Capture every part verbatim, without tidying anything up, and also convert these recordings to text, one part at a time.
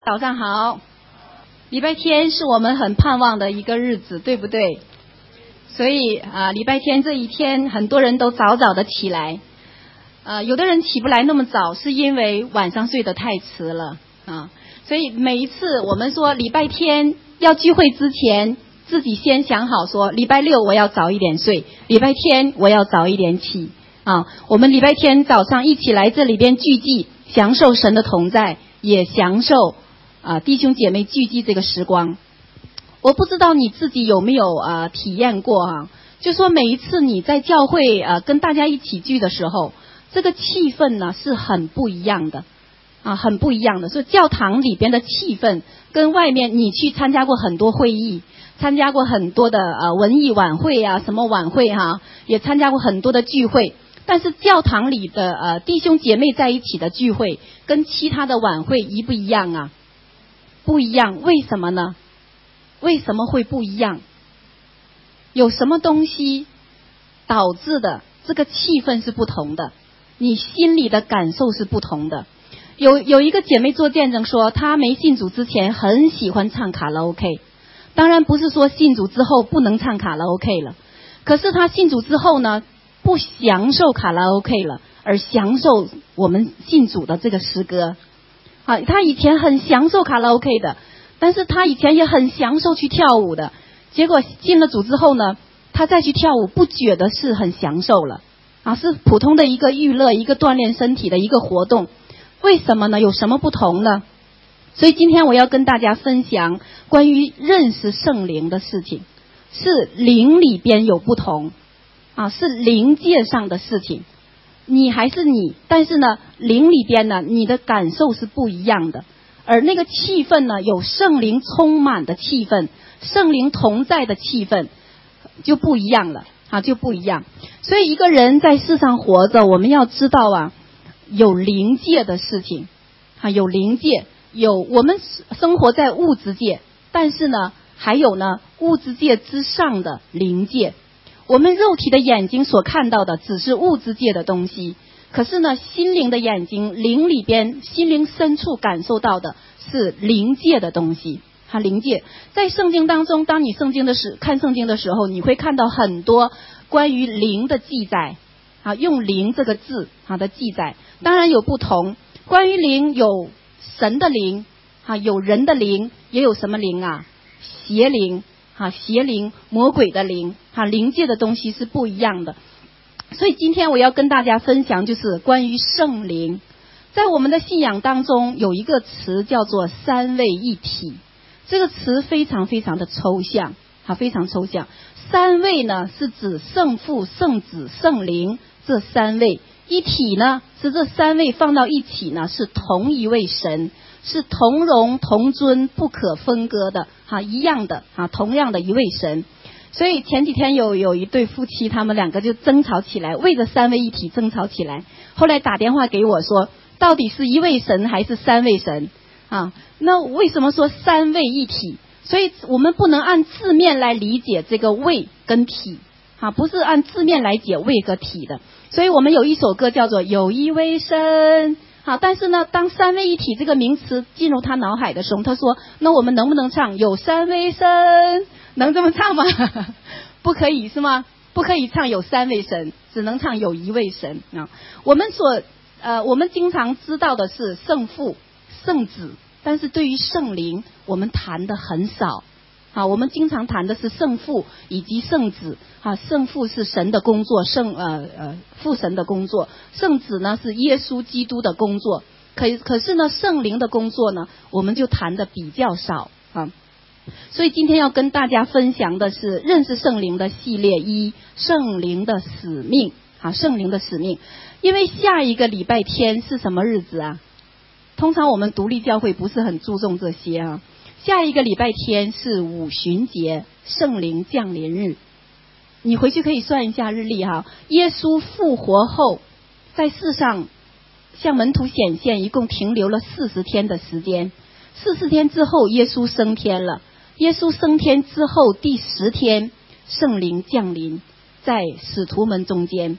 早上好，礼拜天是我们很盼望的一个日子，对不对？所以啊、呃，礼拜天这一天，很多人都早早的起来。呃，有的人起不来那么早，是因为晚上睡得太迟了啊。所以每一次我们说礼拜天要聚会之前，自己先想好说，礼拜六我要早一点睡，礼拜天我要早一点起啊。我们礼拜天早上一起来这里边聚集，享受神的同在，也享受啊，弟兄姐妹聚集这个时光。我不知道你自己有没有啊体验过啊，就说每一次你在教会啊跟大家一起聚的时候，这个气氛呢是很不一样的啊，很不一样的。所以教堂里边的气氛跟外面，你去参加过很多会议，参加过很多的呃文艺晚会啊，什么晚会哈、啊，也参加过很多的聚会。但是教堂里的呃弟兄姐妹在一起的聚会，跟其他的晚会一不一样啊？不一样，为什么呢？为什么会不一样？有什么东西导致的这个气氛是不同的，你心里的感受是不同的。有有一个姐妹做见证说，她没信主之前很喜欢唱卡拉 OK， 当然不是说信主之后不能唱卡拉 OK 了，可是她信主之后呢，不享受卡拉 OK 了，而享受我们信主的这个诗歌。啊，他以前很享受卡拉 OK 的，但是他以前也很享受去跳舞的，结果进了主之后呢，他再去跳舞不觉得是很享受了啊，是普通的一个娱乐，一个锻炼身体的一个活动。为什么呢？有什么不同呢？所以今天我要跟大家分享关于认识圣灵的事情，是灵里边有不同啊，是灵界上的事情。你还是你，但是呢，灵里边呢，你的感受是不一样的。而那个气氛呢，有圣灵充满的气氛，圣灵同在的气氛，就不一样了啊，就不一样。所以一个人在世上活着，我们要知道啊，有灵界的事情啊，有灵界，有我们生活在物质界，但是呢，还有呢，物质界之上的灵界。我们肉体的眼睛所看到的只是物质界的东西，可是呢，心灵的眼睛，灵里边，心灵深处感受到的是灵界的东西。哈，灵界在圣经当中，当你圣经的时看圣经的时候，你会看到很多关于灵的记载啊，用灵这个字啊的记载，当然有不同。关于灵，有神的灵啊，有人的灵，也有什么灵啊？邪灵。啊，邪灵、魔鬼的灵，啊，灵界的东西是不一样的。所以今天我要跟大家分享，就是关于圣灵。在我们的信仰当中，有一个词叫做三位一体，这个词非常非常的抽象，啊，非常抽象。三位呢，是指圣父、圣子、圣灵这三位；一体呢，是这三位放到一起呢，是同一位神。是同荣同尊不可分割的哈，一样的哈，同样的一位神。所以前几天有有一对夫妻，他们两个就争吵起来，为着三位一体争吵起来。后来打电话给我说，到底是一位神还是三位神啊？那为什么说三位一体？所以我们不能按字面来理解这个位跟体啊，不是按字面来解位和体的。所以我们有一首歌叫做有一位神。好，但是呢，当三位一体这个名词进入他脑海的时候，他说：“那我们能不能唱有三位神？能这么唱吗？不可以是吗？不可以唱有三位神，只能唱有一位神啊。我们所呃，我们经常知道的是圣父、圣子，但是对于圣灵，我们谈的很少。啊，我们经常谈的是圣父以及圣子。啊，圣父是神的工作，圣呃呃父神的工作，圣子呢是耶稣基督的工作。可可是呢，圣灵的工作呢，我们就谈的比较少啊。所以今天要跟大家分享的是认识圣灵的系列一，圣灵的使命。啊，圣灵的使命。因为下一个礼拜天是什么日子啊？通常我们独立教会不是很注重这些啊。下一个礼拜天是五旬节，圣灵降临日。你回去可以算一下日历哈。耶稣复活后，在世上向门徒显现，一共停留了四十天的时间。四十天之后，耶稣升天了。耶稣升天之后，第十天，圣灵降临在使徒们中间。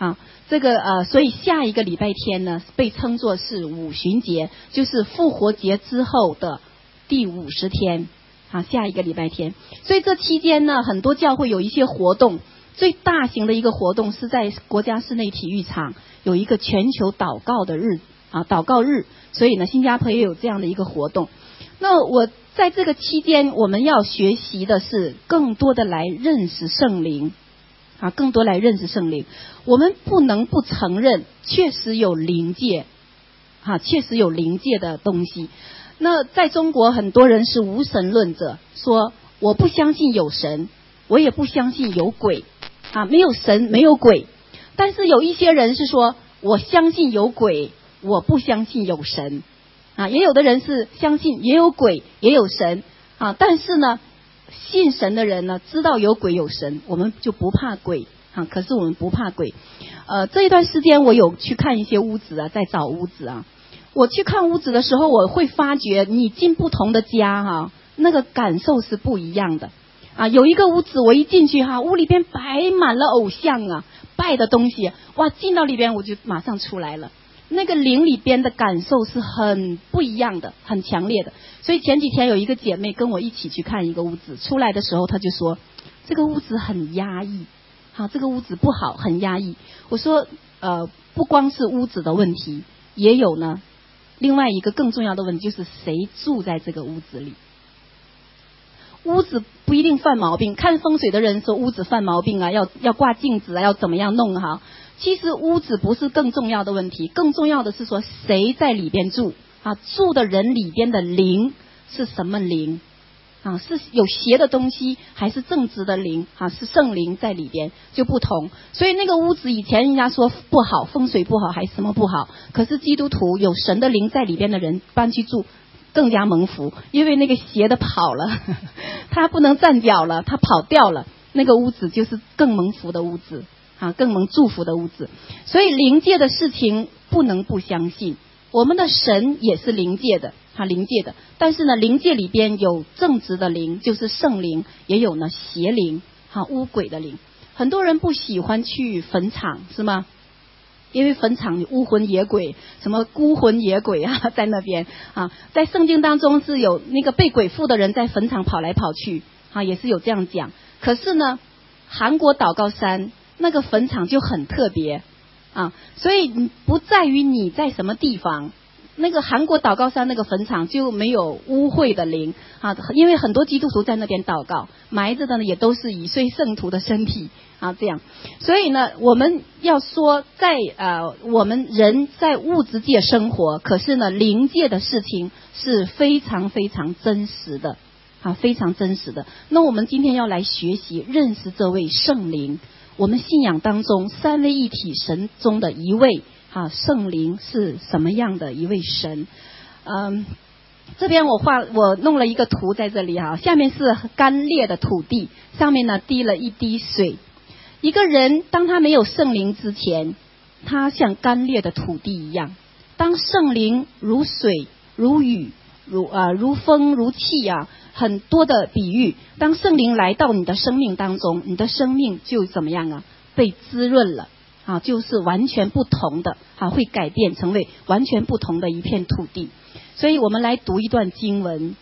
好，这个呃，所以下一个礼拜天呢，被称作是五旬节，就是复活节之后的第五十天。好，下一个礼拜天。所以这期间呢，很多教会有一些活动，最大型的一个活动是在国家室内体育场有一个全球祷告的日啊，祷告日。所以呢，新加坡也有这样的一个活动。那我在这个期间，我们要学习的是更多的来认识圣灵。啊，更多来认识圣灵，我们不能不承认，确实有灵界，啊，确实有灵界的东西。那在中国，很多人是无神论者，说我不相信有神，我也不相信有鬼，啊，没有神，没有鬼。但是有一些人是说，我相信有鬼，我不相信有神，啊，也有的人是相信也有鬼，也有神，啊，但是呢。信神的人呢，知道有鬼有神，我们就不怕鬼啊。可是我们不怕鬼。呃，这一段时间我有去看一些屋子啊，在找屋子啊。我去看屋子的时候，我会发觉你进不同的家哈、啊，那个感受是不一样的啊。有一个屋子，我一进去哈、啊，屋里边摆满了偶像啊，拜的东西，哇，进到里边我就马上出来了。那个灵里边的感受是很不一样的，很强烈的。所以前几天有一个姐妹跟我一起去看一个屋子，出来的时候她就说这个屋子很压抑，好，这个屋子不好，很压抑。我说呃，不光是屋子的问题，也有呢另外一个更重要的问题，就是谁住在这个屋子里。屋子不一定犯毛病，看风水的人说屋子犯毛病啊，要要挂镜子啊，要怎么样弄哈。其实屋子不是更重要的问题，更重要的是说谁在里边住啊，住的人里边的灵是什么灵啊？是有邪的东西还是正直的灵啊？是圣灵在里边就不同。所以那个屋子以前人家说不好，风水不好还是什么不好，可是基督徒有神的灵在里边的人搬去住更加蒙福，因为那个邪的跑了，他不能站脚了，他跑掉了，那个屋子就是更蒙福的屋子啊，更蒙祝福的屋子。所以灵界的事情不能不相信，我们的神也是灵界的啊，灵界的。但是呢，灵界里边有正直的灵，就是圣灵，也有呢邪灵啊，污鬼的灵。很多人不喜欢去坟场，是吗？因为坟场污魂野鬼，什么孤魂野鬼啊，在那边啊，在圣经当中是有那个被鬼附的人在坟场跑来跑去啊，也是有这样讲。可是呢，韩国祷告山那个坟场就很特别啊，所以不在于你在什么地方，那个韩国祷告山那个坟场就没有污秽的灵啊，因为很多基督徒在那边祷告，埋着的呢也都是以岁圣徒的身体啊，这样。所以呢，我们要说在呃我们人在物质界生活，可是呢灵界的事情是非常非常真实的啊，非常真实的。那我们今天要来学习认识这位圣灵，我们信仰当中三位一体神中的一位啊，圣灵是什么样的一位神？嗯，这边我画我弄了一个图在这里哈，下面是干裂的土地，上面呢滴了一滴水。一个人当他没有圣灵之前，他像干裂的土地一样。当圣灵如水、如雨、如啊、呃、如风、如气啊，很多的比喻。当圣灵来到你的生命当中，你的生命就怎么样啊？被滋润了啊，就是完全不同的啊，会改变成为完全不同的一片土地。所以我们来读一段经文，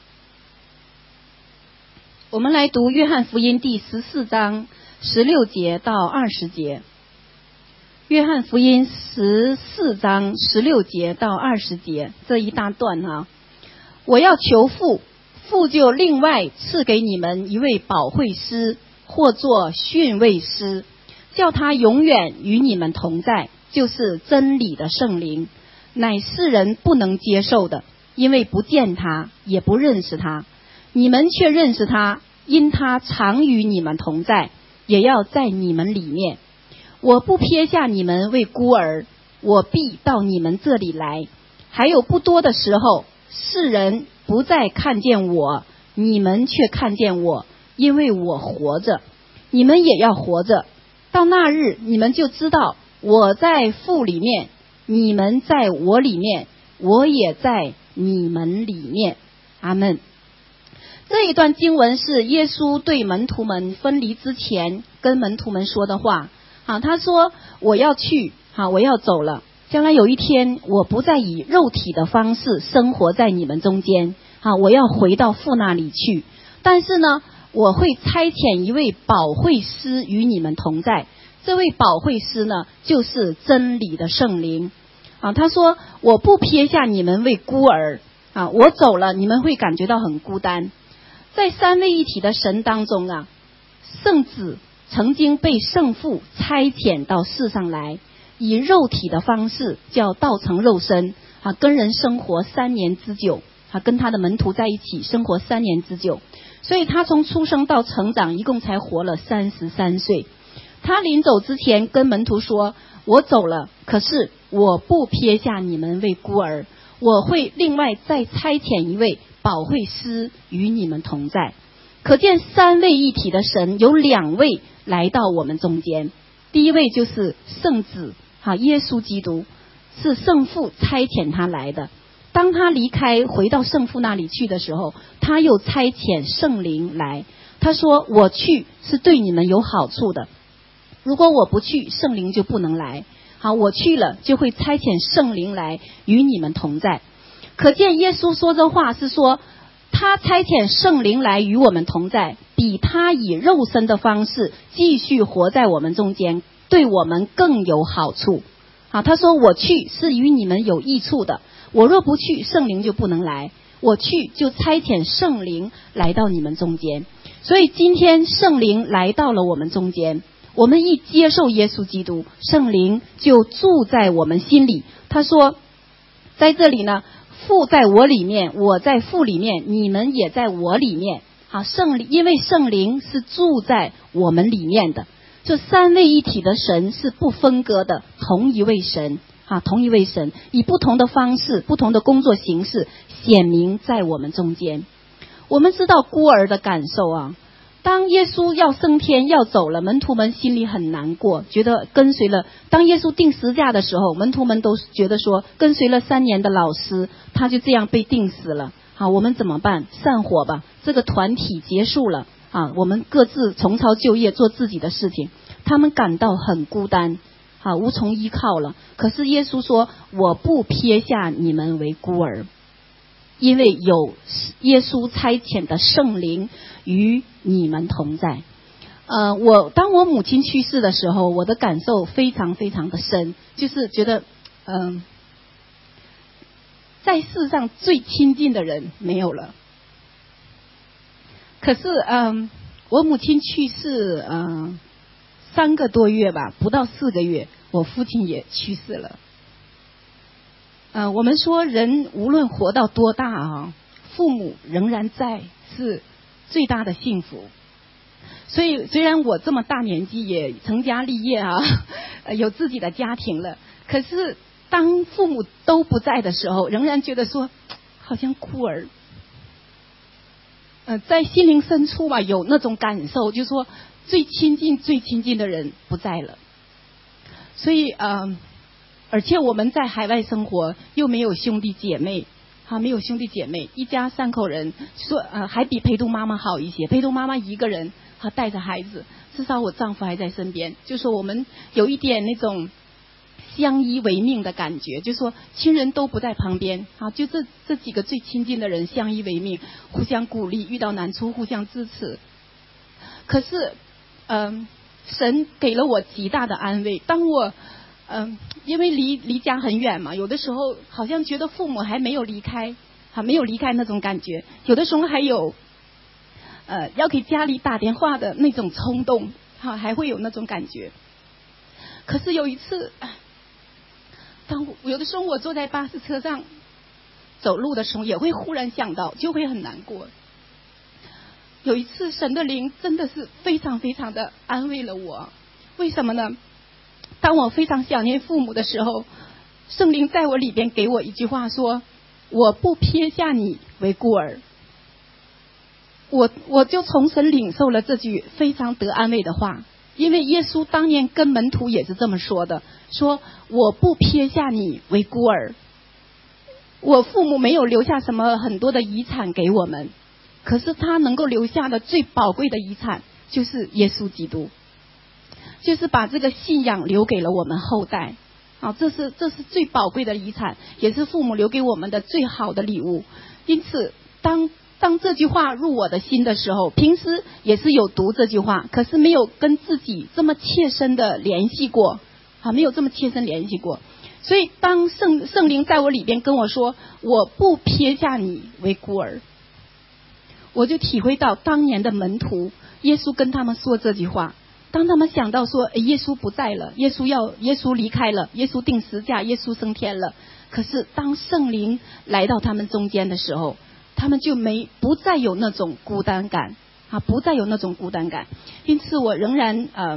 我们来读约翰福音第十四章十六节到二十节。约翰福音十四章十六节到二十节这一大段哈、啊，我要求父，父就另外赐给你们一位保惠师，或作训慰师，叫他永远与你们同在，就是真理的圣灵，乃世人不能接受的，因为不见他，也不认识他。你们却认识他，因他常与你们同在，也要在你们里面。我不撇下你们为孤儿，我必到你们这里来。还有不多的时候，世人不再看见我，你们却看见我，因为我活着，你们也要活着。到那日，你们就知道我在父里面，你们在我里面，我也在你们里面。阿们。这一段经文是耶稣对门徒们分离之前跟门徒们说的话好，他说我要去，好，我要走了。将来有一天，我不再以肉体的方式生活在你们中间，好，我要回到父那里去。但是呢，我会差遣一位保惠师与你们同在。这位保惠师呢，就是真理的圣灵。啊，他说我不撇下你们为孤儿。啊，我走了，你们会感觉到很孤单。在三位一体的神当中啊，圣子曾经被圣父差遣到世上来，以肉体的方式叫道成肉身，啊，跟人生活三年之久，啊，跟他的门徒在一起生活三年之久，所以他从出生到成长一共才活了三十三岁。他临走之前跟门徒说，我走了，可是我不撇下你们为孤儿，我会另外再差遣一位保惠师与你们同在。可见三位一体的神有两位来到我们中间，第一位就是圣子，啊，耶稣基督，是圣父差遣他来的。当他离开回到圣父那里去的时候，他又差遣圣灵来。他说我去是对你们有好处的，如果我不去，圣灵就不能来。好，我去了就会差遣圣灵来与你们同在。可见耶稣说这话是说，他差遣圣灵来与我们同在，比他以肉身的方式继续活在我们中间，对我们更有好处。好，他说我去是与你们有益处的，我若不去，圣灵就不能来，我去就差遣圣灵来到你们中间。所以今天圣灵来到了我们中间，我们一接受耶稣基督，圣灵就住在我们心里。他说在这里呢，父在我里面，我在父里面，你们也在我里面。好，圣灵，因为圣灵是住在我们里面的，这三位一体的神是不分割的，同一位神，啊，同一位神，以不同的方式、不同的工作形式显明在我们中间。我们知道孤儿的感受啊，当耶稣要升天要走了，门徒们心里很难过，觉得跟随了，当耶稣钉十字架的时候，门徒们都觉得说，跟随了三年的老师，他就这样被钉死了，好，我们怎么办？散伙吧，这个团体结束了，啊，我们各自重操旧业，做自己的事情。他们感到很孤单，啊，无从依靠了。可是耶稣说，我不撇下你们为孤儿，因为有耶稣差遣的圣灵与你们同在。呃，我当我母亲去世的时候，我的感受非常非常的深，就是觉得，嗯、呃，在世上最亲近的人没有了。可是，嗯、呃，我母亲去世，嗯、呃，三个多月吧，不到四个月，我父亲也去世了。呃，我们说人无论活到多大啊，父母仍然在是最大的幸福。所以虽然我这么大年纪也成家立业啊，有自己的家庭了，可是当父母都不在的时候，仍然觉得说好像孤儿。呃，在心灵深处嘛，有那种感受，就是说最亲近最亲近的人不在了。所以呃而且我们在海外生活，又没有兄弟姐妹，啊，没有兄弟姐妹，一家三口人，说呃还比陪读妈妈好一些。陪读妈妈一个人，啊，带着孩子，至少我丈夫还在身边，就说我们有一点那种相依为命的感觉，就说亲人都不在旁边，啊，就这这几个最亲近的人相依为命，互相鼓励，遇到难处互相支持。可是，嗯、呃，神给了我极大的安慰，当我。嗯，因为离离家很远嘛，有的时候好像觉得父母还没有离开，还没有离开那种感觉，有的时候还有呃要给家里打电话的那种冲动，哈，还会有那种感觉。可是有一次，当有的时候我坐在巴士车上走路的时候，也会忽然想到，就会很难过。有一次，神的灵真的是非常非常的安慰了我，为什么呢？当我非常想念父母的时候，圣灵在我里边给我一句话说，我不撇下你为孤儿。我我就从神领受了这句非常得安慰的话，因为耶稣当年跟门徒也是这么说的，说我不撇下你为孤儿。我父母没有留下什么很多的遗产给我们，可是他能够留下的最宝贵的遗产就是耶稣基督。 就是把这个信仰留给了我们后代。啊，这是这是最宝贵的遗产，也是父母留给我们的最好的礼物。因此，当当这句话入我的心的时候，平时也是有读这句话，可是没有跟自己这么切身的联系过，啊，没有这么切身联系过。所以，当圣圣灵在我里边跟我说，我不撇下你为孤儿，我就体会到当年的门徒，耶稣跟他们说这句话。当他们想到说，诶，耶稣不在了，耶稣要耶稣离开了，耶稣定十架，耶稣升天了，可是当圣灵来到他们中间的时候，他们就没不再有那种孤单感啊，不再有那种孤单感。因此我仍然呃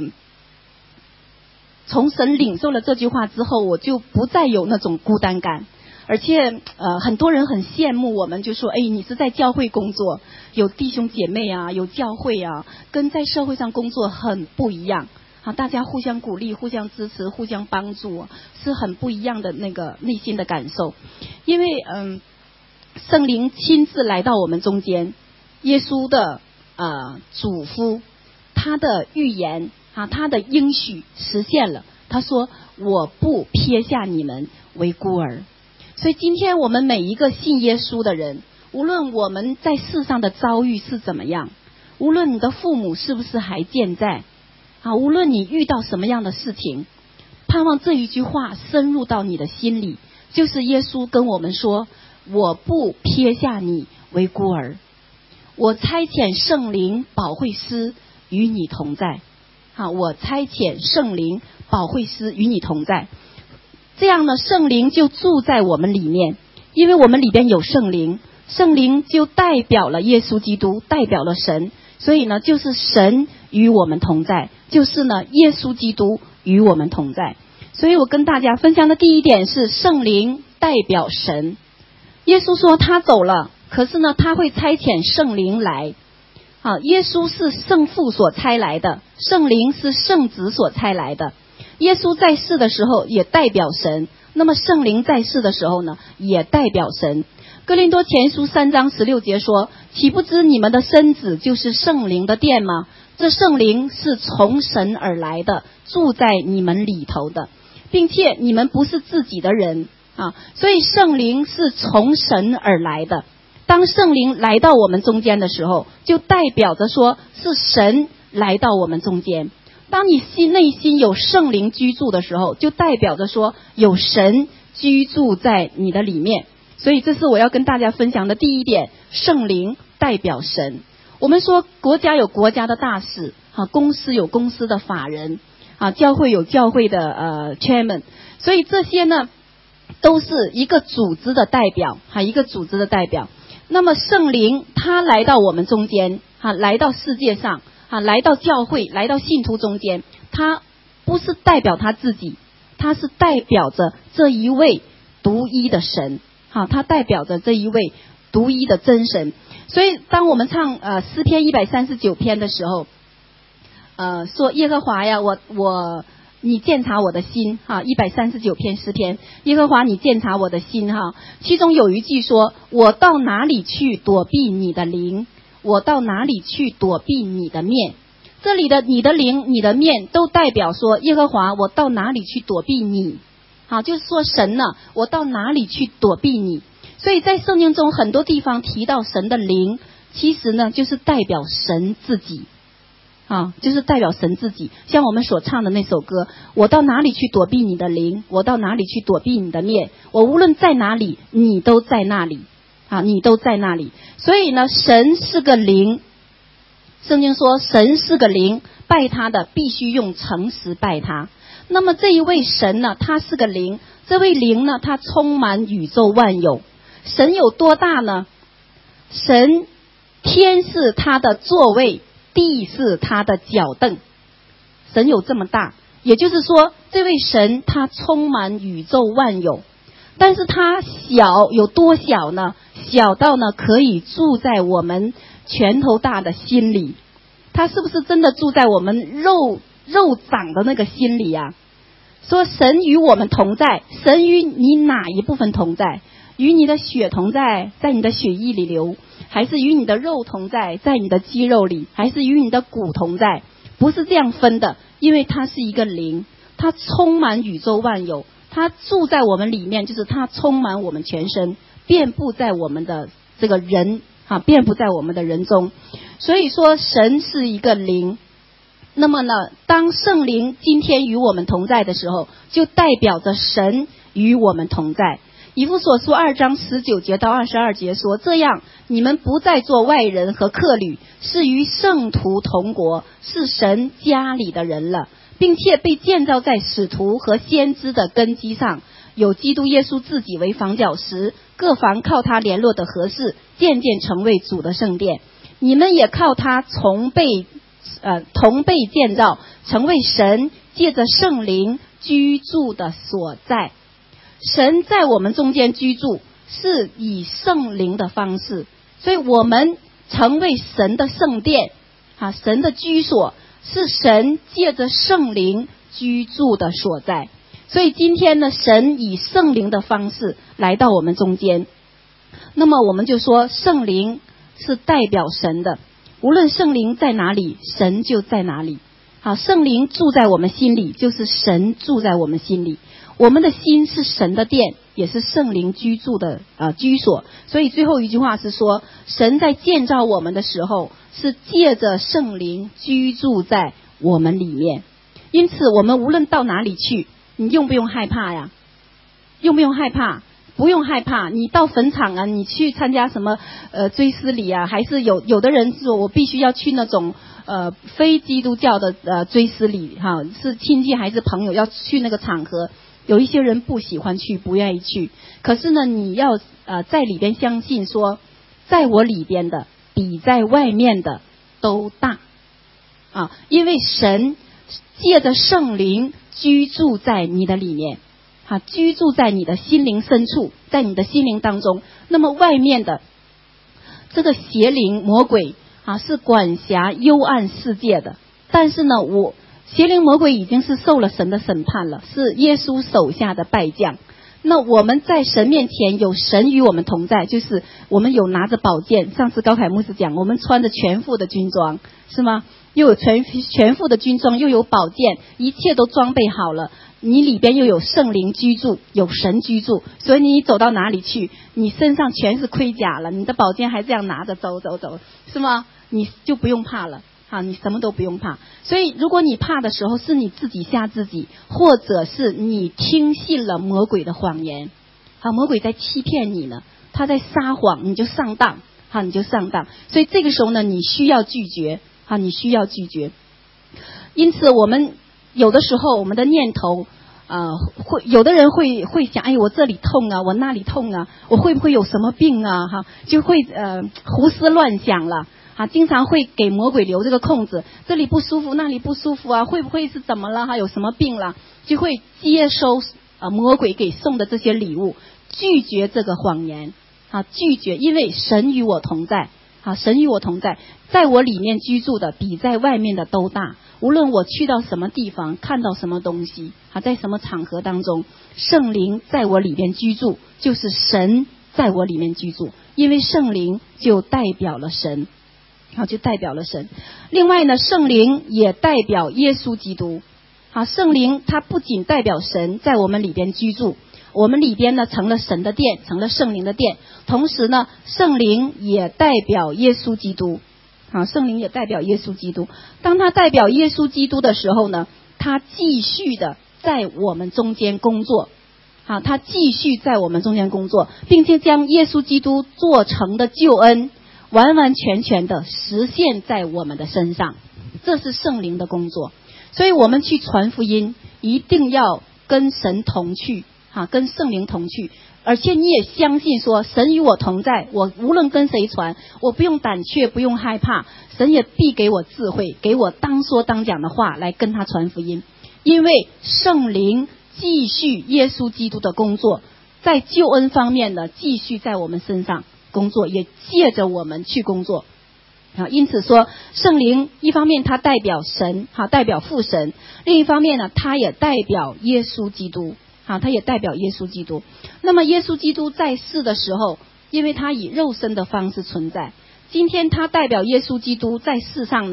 从神领受了这句话之后，我就不再有那种孤单感。而且呃很多人很羡慕我们，就说，哎，你是在教会工作，有弟兄姐妹啊，有教会啊，跟在社会上工作很不一样啊，大家互相鼓励，互相支持，互相帮助，是很不一样的那个内心的感受。因为嗯圣灵亲自来到我们中间，耶稣的呃嘱咐，他的预言啊，他的应许实现了，他说我不撇下你们为孤儿。所以今天我们每一个信耶稣的人，无论我们在世上的遭遇是怎么样，无论你的父母是不是还健在啊，无论你遇到什么样的事情，盼望这一句话深入到你的心里，就是耶稣跟我们说，我不撇下你为孤儿，我差遣圣灵保惠师与你同在啊，我差遣圣灵保惠师与你同在。这样呢，圣灵就住在我们里面，因为我们里边有圣灵，圣灵就代表了耶稣基督，代表了神，所以呢，就是神与我们同在，就是呢，耶稣基督与我们同在。所以我跟大家分享的第一点是，圣灵代表神。耶稣说他走了，可是呢，他会差遣圣灵来。啊，耶稣是圣父所差来的，圣灵是圣子所差来的。耶稣在世的时候也代表神，那么圣灵在世的时候呢，也代表神。哥林多前书三章十六节说，岂不知你们的身子就是圣灵的殿吗？这圣灵是从神而来的，住在你们里头的，并且你们不是自己的人啊，所以圣灵是从神而来的。当圣灵来到我们中间的时候，就代表着说是神来到我们中间。当你心内心有圣灵居住的时候，就代表着说有神居住在你的里面。所以这是我要跟大家分享的第一点，圣灵代表神。我们说国家有国家的大事啊，公司有公司的法人啊，教会有教会的呃 chairman， 所以这些呢都是一个组织的代表啊，一个组织的代表。那么圣灵他来到我们中间啊，来到世界上啊，来到教会，来到信徒中间，他不是代表他自己，他是代表着这一位独一的神，好，他代表着这一位独一的真神。所以当我们唱呃诗篇一百三十九篇的时候，呃说耶和华呀，我我你鉴察我的心哈，一百三十九篇诗篇，耶和华你鉴察我的心哈，其中有一句说，我到哪里去躲避你的灵？我到哪里去躲避你的面？这里的你的灵、你的面都代表说，耶和华，我到哪里去躲避你？好，就是说神呢，我到哪里去躲避你？所以在圣经中很多地方提到神的灵，其实呢就是代表神自己啊，就是代表神自己。像我们所唱的那首歌，我到哪里去躲避你的灵？我到哪里去躲避你的面？我无论在哪里，你都在那里啊，你都在那里。所以呢，神是个灵，圣经说神是个灵，拜他的必须用诚实拜他。那么这一位神呢，他是个灵，这位灵呢，他充满宇宙万有。神有多大呢？神天是他的座位，地是他的脚凳，神有这么大，也就是说这位神他充满宇宙万有。但是他小有多小呢？小到呢可以住在我们拳头大的心里。他是不是真的住在我们肉肉长的那个心里啊？说神与我们同在，神与你哪一部分同在？与你的血同在，在你的血液里流，还是与你的肉同在，在你的肌肉里，还是与你的骨同在？ 不是这样分的，因为他是一个灵，他充满宇宙万有，他住在我们里面，就是他充满我们全身，遍布在我们的这个人啊，遍布在我们的人中。所以说神是一个灵，那么呢，当圣灵今天与我们同在的时候，就代表着神与我们同在。以弗所书二章十九节到二十二节说，这样你们不再做外人和客旅，是与圣徒同国，是神家里的人了，并且被建造在使徒和先知的根基上，有基督耶稣自己为房角石，各房靠他联络的合适，渐渐成为主的圣殿。你们也靠他从被呃同被建造，成为神借着圣灵居住的所在。神在我们中间居住，是以圣灵的方式，所以我们成为神的圣殿啊，神的居所，是神借着圣灵居住的所在。所以今天呢，神以圣灵的方式来到我们中间，那么我们就说圣灵是代表神的，无论圣灵在哪里，神就在哪里。好，圣灵住在我们心里，就是神住在我们心里。我们的心是神的殿，也是圣灵居住的呃居所。所以最后一句话是说，神在建造我们的时候，是借着圣灵居住在我们里面。因此我们无论到哪里去，你用不用害怕呀？用不用害怕？不用害怕。你到坟场啊，你去参加什么呃追思礼啊，还是有有的人说我必须要去那种呃非基督教的呃追思礼哈，是亲戚还是朋友要去那个场合。有一些人不喜欢去，不愿意去，可是呢，你要呃在里边相信说，在我里边的比在外面的都大啊，因为神借着圣灵居住在你的里面啊，居住在你的心灵深处，在你的心灵当中。那么外面的这个邪灵魔鬼啊，是管辖幽暗世界的，但是呢，我邪灵魔鬼已经是受了神的审判了，是耶稣手下的败将。那我们在神面前有神与我们同在，就是我们有拿着宝剑，上次高凯牧师讲，我们穿着全副的军装，是吗？又有全全副的军装，又有宝剑，一切都装备好了。你里边又有圣灵居住，有神居住，所以你走到哪里去，你身上全是盔甲了，你的宝剑还这样拿着走走走，是吗？你就不用怕了啊，你什么都不用怕。所以如果你怕的时候，是你自己吓自己，或者是你听信了魔鬼的谎言啊，魔鬼在欺骗你呢，他在撒谎，你就上当啊，你就上当。所以这个时候呢，你需要拒绝啊，你需要拒绝。因此我们有的时候我们的念头呃，会有的人会会想，哎，我这里痛啊，我那里痛啊，我会不会有什么病啊？哈，就会呃胡思乱想了。啊，经常会给魔鬼留这个空子，这里不舒服，那里不舒服啊，会不会是怎么了？哈，有什么病了？就会接收啊魔鬼给送的这些礼物，拒绝这个谎言啊，拒绝，因为神与我同在啊，神与我同在，在我里面居住的比在外面的都大。无论我去到什么地方，看到什么东西啊，在什么场合当中，圣灵在我里面居住，就是神在我里面居住，因为圣灵就代表了神。好，就代表了神。另外呢，圣灵也代表耶稣基督。好，圣灵它不仅代表神在我们里边居住，我们里边呢成了神的殿，成了圣灵的殿。同时呢，圣灵也代表耶稣基督。好，圣灵也代表耶稣基督。当他代表耶稣基督的时候呢，他继续的在我们中间工作。好，他继续在我们中间工作，并且将耶稣基督做成的救恩完完全全的实现在我们的身上，这是圣灵的工作。所以我们去传福音一定要跟神同去啊，跟圣灵同去，而且你也相信说神与我同在，我无论跟谁传，我不用胆怯，不用害怕，神也必给我智慧，给我当说当讲的话来跟他传福音。因为圣灵继续耶稣基督的工作，在救恩方面呢继续在我们身上工作，也借着我们去工作啊。因此说圣灵一方面它代表神，好，代表父神，另一方面呢它也代表耶稣基督，好，它也代表耶稣基督。那么耶稣基督在世的时候，因为他以肉身的方式存在，今天他代表耶稣基督在世上呢，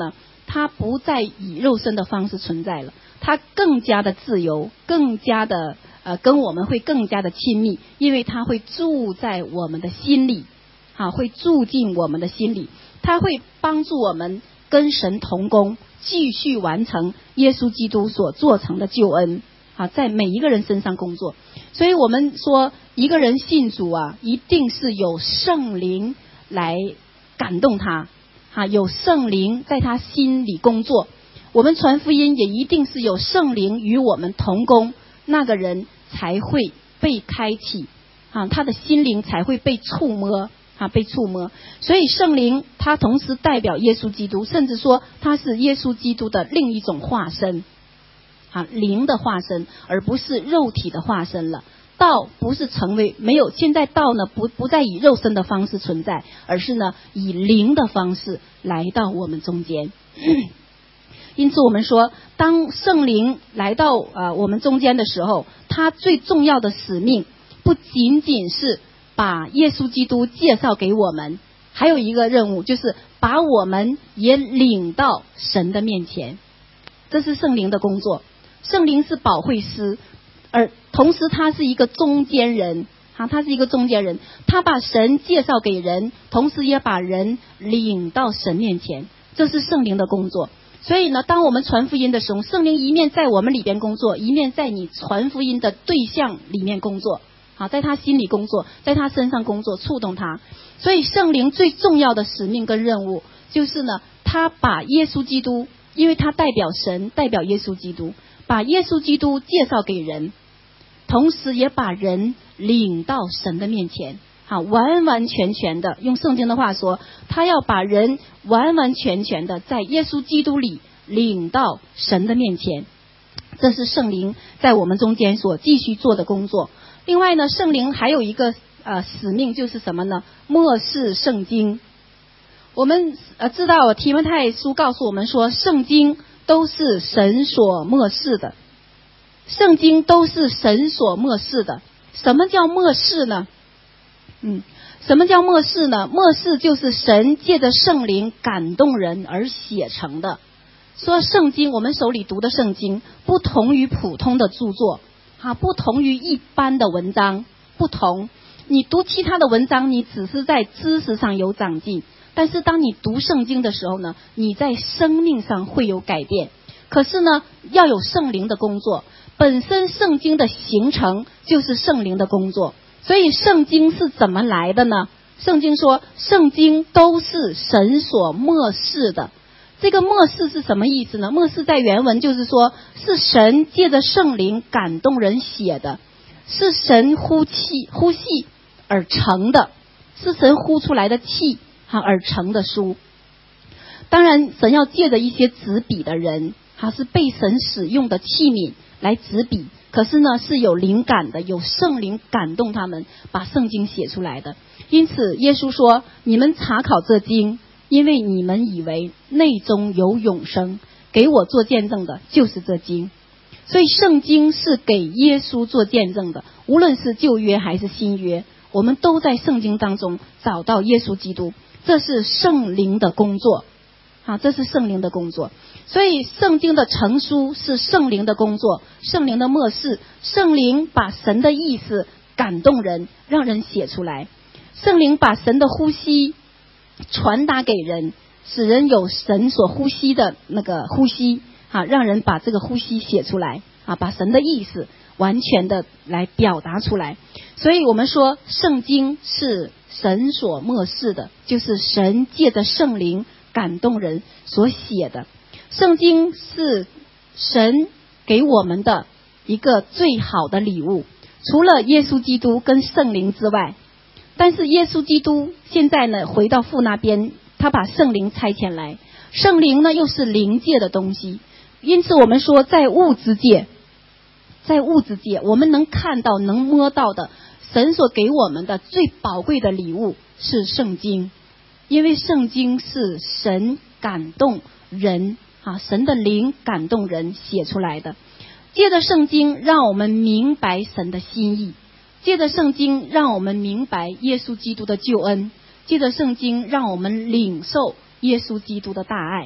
他不再以肉身的方式存在了，他更加的自由，更加的呃跟我们会更加的亲密，因为他会住在我们的心里，啊，会住进我们的心里，他会帮助我们跟神同工，继续完成耶稣基督所做成的救恩，啊，在每一个人身上工作。所以我们说一个人信主啊，一定是有圣灵来感动他，啊，有圣灵在他心里工作。我们传福音也一定是有圣灵与我们同工，那个人才会被开启，啊，他的心灵才会被触摸，啊，被触摸。所以圣灵他同时代表耶稣基督，甚至说他是耶稣基督的另一种化身，啊，灵的化身，而不是肉体的化身了。道不是成为没有，现在道呢不不再以肉身的方式存在，而是呢以灵的方式来到我们中间。因此我们说，当圣灵来到呃我们中间的时候，他最重要的使命不仅仅是把耶稣基督介绍给我们，还有一个任务就是把我们也领到神的面前。这是圣灵的工作。圣灵是保惠师，而同时他是一个中间人，啊，他是一个中间人，他把神介绍给人，同时也把人领到神面前，这是圣灵的工作。所以呢，当我们传福音的时候，圣灵一面在我们里边工作，一面在你传福音的对象里面工作，好，在他心里工作，在他身上工作，触动他。所以圣灵最重要的使命跟任务就是呢，他把耶稣基督，因为他代表神，代表耶稣基督，把耶稣基督介绍给人，同时也把人领到神的面前，好，完完全全的，用圣经的话说，他要把人完完全全的在耶稣基督里领到神的面前。这是圣灵在我们中间所继续做的工作。另外呢，圣灵还有一个呃使命，就是什么呢？默示圣经。我们呃知道提摩太书告诉我们说，圣经都是神所默示的，圣经都是神所默示的。什么叫默示呢？嗯，什么叫默示呢？默示就是神借着圣灵感动人而写成的。说圣经，我们手里读的圣经不同于普通的著作，啊，不同于一般的文章，不同。你读其他的文章，你只是在知识上有长进，但是当你读圣经的时候呢，你在生命上会有改变。可是呢，要有圣灵的工作，本身圣经的形成就是圣灵的工作。所以圣经是怎么来的呢？圣经说，圣经都是神所默示的。这个默示是什么意思呢？默示在原文就是说，是神借着圣灵感动人写的，是神呼气呼气而成的，是神呼出来的气而成的书。当然神要借着一些执笔的人，他是被神使用的器皿来执笔，可是呢是有灵感的，有圣灵感动他们把圣经写出来的。因此耶稣说，你们查考这经，因为你们以为内中有永生，给我做见证的就是这经。所以圣经是给耶稣做见证的，无论是旧约还是新约，我们都在圣经当中找到耶稣基督，这是圣灵的工作，啊，这是圣灵的工作。所以圣经的成书是圣灵的工作，圣灵的默示，圣灵把神的意思感动人，让人写出来。圣灵把神的呼吸传达给人，使人有神所呼吸的那个呼吸，啊，让人把这个呼吸写出来，啊，把神的意思完全的来表达出来。所以我们说圣经是神所默示的，就是神借着圣灵感动人所写的。圣经是神给我们的一个最好的礼物，除了耶稣基督跟圣灵之外。但是耶稣基督现在呢回到父那边，他把圣灵差遣来，圣灵呢又是灵界的东西。因此我们说在物质界，在物质界我们能看到能摸到的神所给我们的最宝贵的礼物是圣经。因为圣经是神感动人，啊，神的灵感动人写出来的。借着圣经让我们明白神的心意，借着圣经让我们明白耶稣基督的救恩，借着圣经让我们领受耶稣基督的大爱。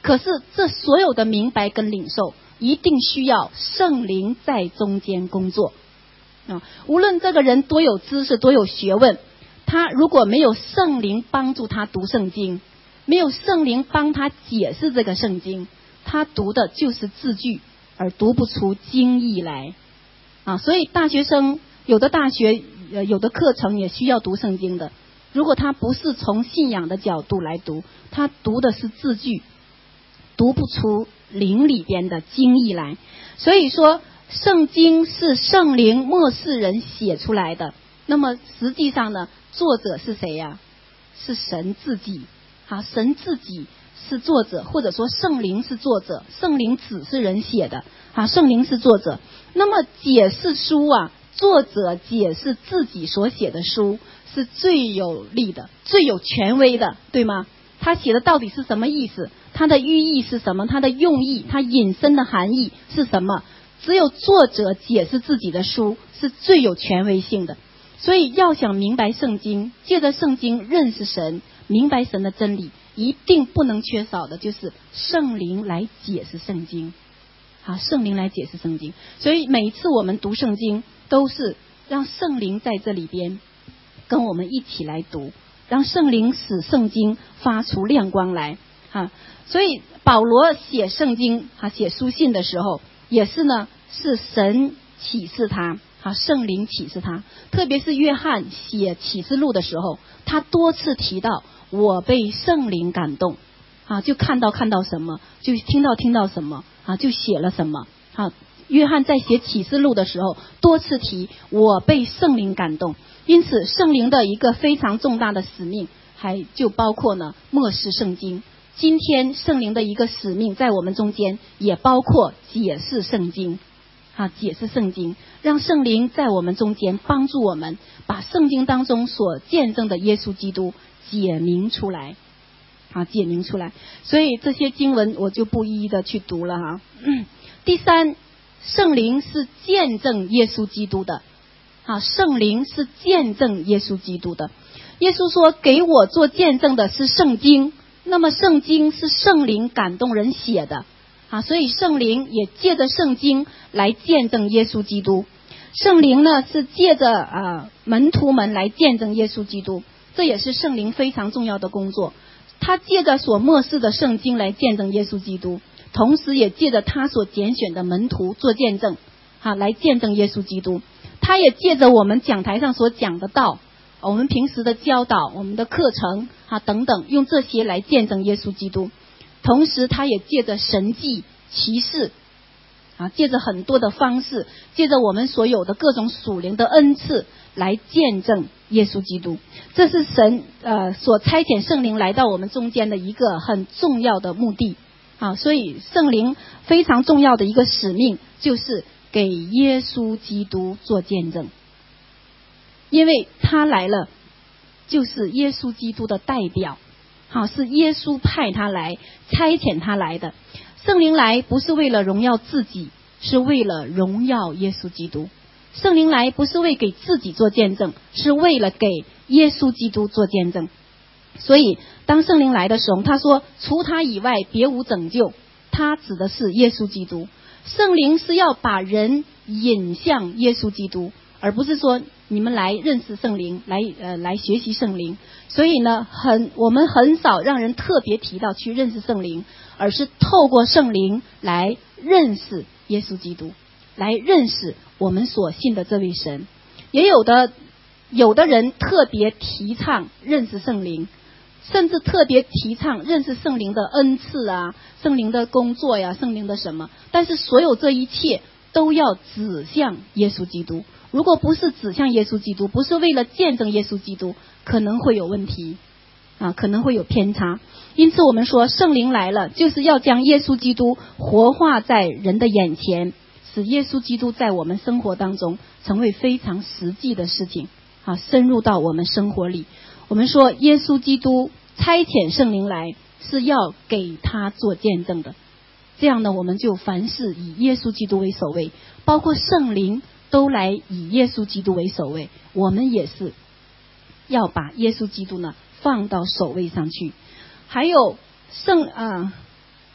可是这所有的明白跟领受，一定需要圣灵在中间工作啊！无论这个人多有知识、多有学问，他如果没有圣灵帮助他读圣经，没有圣灵帮他解释这个圣经，他读的就是字句，而读不出经义来啊！所以大学生有的大学呃有的课程也需要读圣经的，如果他不是从信仰的角度来读，他读的是字句，读不出灵里边的经义来。所以说圣经是圣灵默示人写出来的，那么实际上呢，作者是谁呀？是神自己啊，神自己是作者，或者说圣灵是作者，圣灵只是人写的啊，圣灵是作者。那么解释书啊，作者解释自己所写的书是最有力的，最有权威的，对吗？他写的到底是什么意思？他的寓意是什么？他的用意，他引申的含义是什么？只有作者解释自己的书是最有权威性的。所以要想明白圣经，借着圣经认识神，明白神的真理，一定不能缺少的就是圣灵来解释圣经啊，圣灵来解释圣经。所以每一次我们读圣经，都是让圣灵在这里边跟我们一起来读，让圣灵使圣经发出亮光来啊。所以保罗写圣经啊，写书信的时候，也是呢，是神启示他啊，圣灵启示他。特别是约翰写启示录的时候，他多次提到我被圣灵感动啊，就看到看到什么，就听到听到什么啊，就写了什么啊。约翰在写启示录的时候，多次提我被圣灵感动。因此圣灵的一个非常重大的使命，还就包括呢默示圣经。今天圣灵的一个使命在我们中间，也包括解释圣经啊，解释圣经，让圣灵在我们中间帮助我们把圣经当中所见证的耶稣基督解明出来啊，解明出来。所以这些经文我就不一一的去读了哈、嗯。第三，圣灵是见证耶稣基督的啊，圣灵是见证耶稣基督的。耶稣说给我做见证的是圣经，那么圣经是圣灵感动人写的啊，所以圣灵也借着圣经来见证耶稣基督。圣灵呢是借着啊门徒们来见证耶稣基督，这也是圣灵非常重要的工作。他借着所默示的圣经来见证耶稣基督，同时也借着他所拣选的门徒做见证啊，来见证耶稣基督。他也借着我们讲台上所讲的道，我们平时的教导，我们的课程啊等等，用这些来见证耶稣基督。同时他也借着神迹奇事啊，借着很多的方式，借着我们所有的各种属灵的恩赐来见证耶稣基督。这是神呃所差遣圣灵来到我们中间的一个很重要的目的啊。所以圣灵非常重要的一个使命，就是给耶稣基督做见证，因为他来了就是耶稣基督的代表，好，是耶稣派他来，差遣他来的。圣灵来不是为了荣耀自己，是为了荣耀耶稣基督。圣灵来不是为给自己做见证，是为了给耶稣基督做见证。所以当圣灵来的时候，他说除他以外别无拯救，他指的是耶稣基督。圣灵是要把人引向耶稣基督，而不是说你们来认识圣灵，来呃来学习圣灵。所以呢，很我们很少让人特别提到去认识圣灵，而是透过圣灵来认识耶稣基督，来认识我们所信的这位神。也有的有的人特别提倡认识圣灵，甚至特别提倡认识圣灵的恩赐啊，圣灵的工作呀，圣灵的什么，但是所有这一切都要指向耶稣基督。如果不是指向耶稣基督，不是为了见证耶稣基督，可能会有问题啊，可能会有偏差。因此我们说圣灵来了，就是要将耶稣基督活化在人的眼前，使耶稣基督在我们生活当中成为非常实际的事情啊，深入到我们生活里。我们说耶稣基督差遣圣灵来是要给他做见证的，这样呢我们就凡事以耶稣基督为首位，包括圣灵都来以耶稣基督为首位，我们也是要把耶稣基督呢放到首位上去。还有圣啊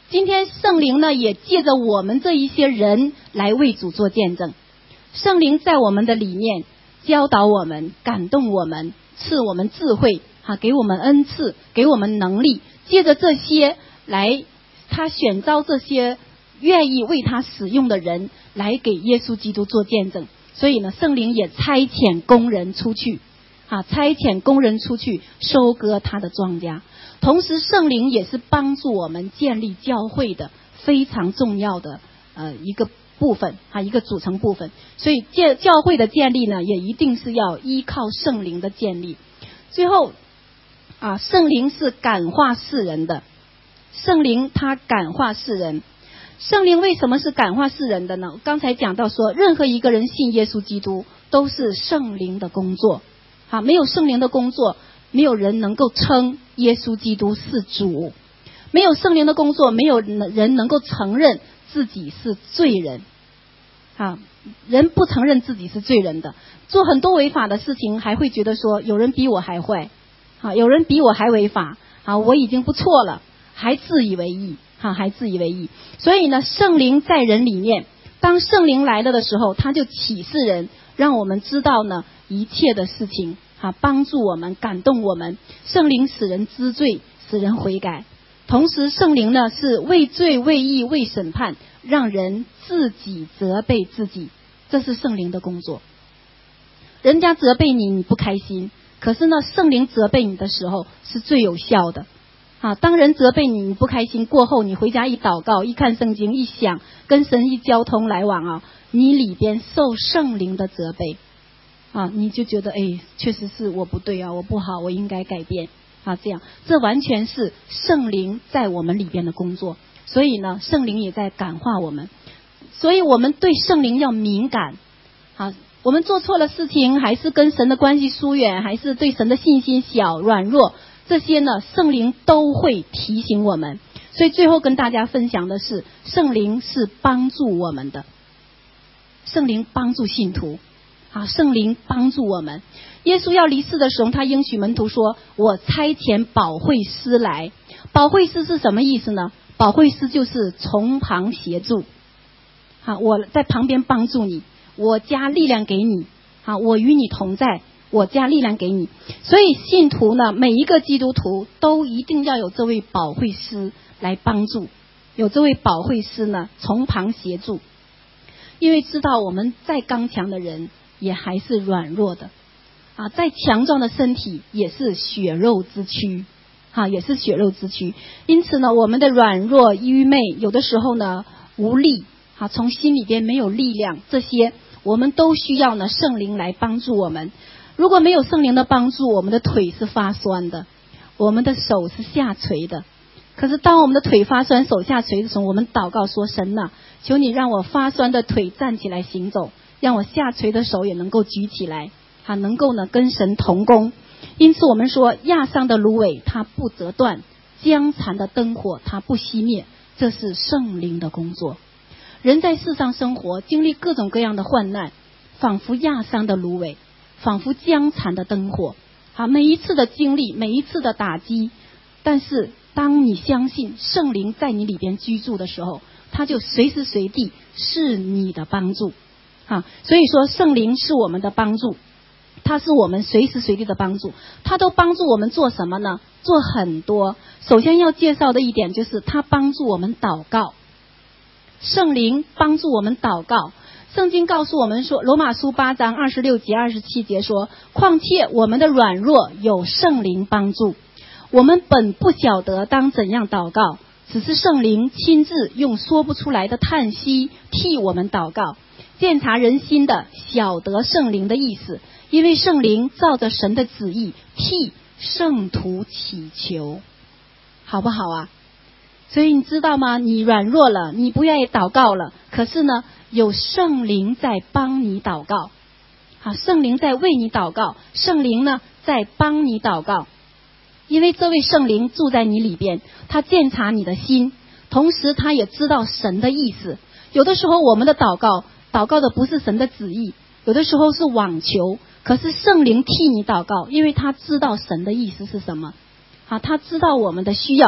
今天圣灵呢，也借着我们这一些人来为主做见证。圣灵在我们的里面教导我们，感动我们，赐我们智慧，啊，给我们恩赐，给我们能力，借着这些来，他选召这些愿意为他使用的人来给耶稣基督做见证。所以呢，圣灵也差遣工人出去，啊，差遣工人出去收割他的庄稼。同时圣灵也是帮助我们建立教会的非常重要的呃一个部分，啊，一个组成部分。所以建教会的建立呢，也一定是要依靠圣灵的建立。最后啊，圣灵是感化世人的，圣灵他感化世人。圣灵为什么是感化世人的呢？刚才讲到说，任何一个人信耶稣基督都是圣灵的工作，啊，没有圣灵的工作，没有人能够称耶稣基督是主，没有圣灵的工作，没有人能够承认自己是罪人，啊，人不承认自己是罪人的，做很多违法的事情，还会觉得说有人比我还坏，啊，有人比我还违法，啊，我已经不错了，还自以为意，啊，还自以为意。所以呢，圣灵在人里面，当圣灵来了的时候，他就启示人，让我们知道呢一切的事情，啊，帮助我们，感动我们。圣灵使人知罪，使人悔改。同时圣灵呢是为罪为义为审判，让人自己责备自己，这是圣灵的工作。人家责备你，你不开心，可是呢圣灵责备你的时候是最有效的，啊，当人责备你，你不开心过后，你回家一祷告，一看圣经，一想，跟神一交通来往啊，你里边受圣灵的责备，啊，你就觉得哎，确实是我不对啊，我不好，我应该改变啊，这样，这完全是圣灵在我们里边的工作。所以呢，圣灵也在感化我们，所以我们对圣灵要敏感，啊，我们做错了事情，还是跟神的关系疏远，还是对神的信心小软弱，这些呢圣灵都会提醒我们。所以最后跟大家分享的是，圣灵是帮助我们的，圣灵帮助信徒，啊，圣灵帮助我们。耶稣要离世的时候，他应许门徒说，我差遣保惠师来。保惠师是什么意思呢？保惠师就是从旁协助，啊，我在旁边帮助你，我加力量给你，啊，我与你同在，我加力量给你。所以信徒呢，每一个基督徒都一定要有这位保惠师来帮助，有这位保惠师呢从旁协助。因为知道我们再刚强的人也还是软弱的，啊，再强壮的身体也是血肉之躯，啊，也是血肉之躯。因此呢，我们的软弱愚昧，有的时候呢无力，啊，从心里边没有力量，这些我们都需要呢圣灵来帮助我们。如果没有圣灵的帮助，我们的腿是发酸的，我们的手是下垂的。可是当我们的腿发酸手下垂的时候，我们祷告说，神啊，求你让我发酸的腿站起来行走，让我下垂的手也能够举起来，啊，能够呢跟神同工。因此我们说，压伤的芦苇它不折断，将残的灯火它不熄灭，这是圣灵的工作。人在世上生活，经历各种各样的患难，仿佛压伤的芦苇，仿佛将残的灯火，啊，每一次的经历，每一次的打击，但是当你相信圣灵在你里边居住的时候，他就随时随地是你的帮助，啊，所以说圣灵是我们的帮助，他是我们随时随地的帮助。他都帮助我们做什么呢？做很多。首先要介绍的一点就是他帮助我们祷告，圣灵帮助我们祷告。圣经告诉我们说，罗马书八章二十六节二十七节说，况且我们的软弱有圣灵帮助，我们本不晓得当怎样祷告，只是圣灵亲自用说不出来的叹息替我们祷告。鉴察人心的，晓得圣灵的意思，因为圣灵照着神的旨意替圣徒祈求，好不好啊？所以你知道吗？你软弱了，你不愿意祷告了，可是呢有圣灵在帮你祷告，好，圣灵在为你祷告，圣灵呢在帮你祷告。因为这位圣灵住在你里边，他鉴察你的心，同时他也知道神的意思。有的时候我们的祷告祷告的不是神的旨意，有的时候是妄求，可是圣灵替你祷告，因为他知道神的意思是什么，啊，他知道我们的需要，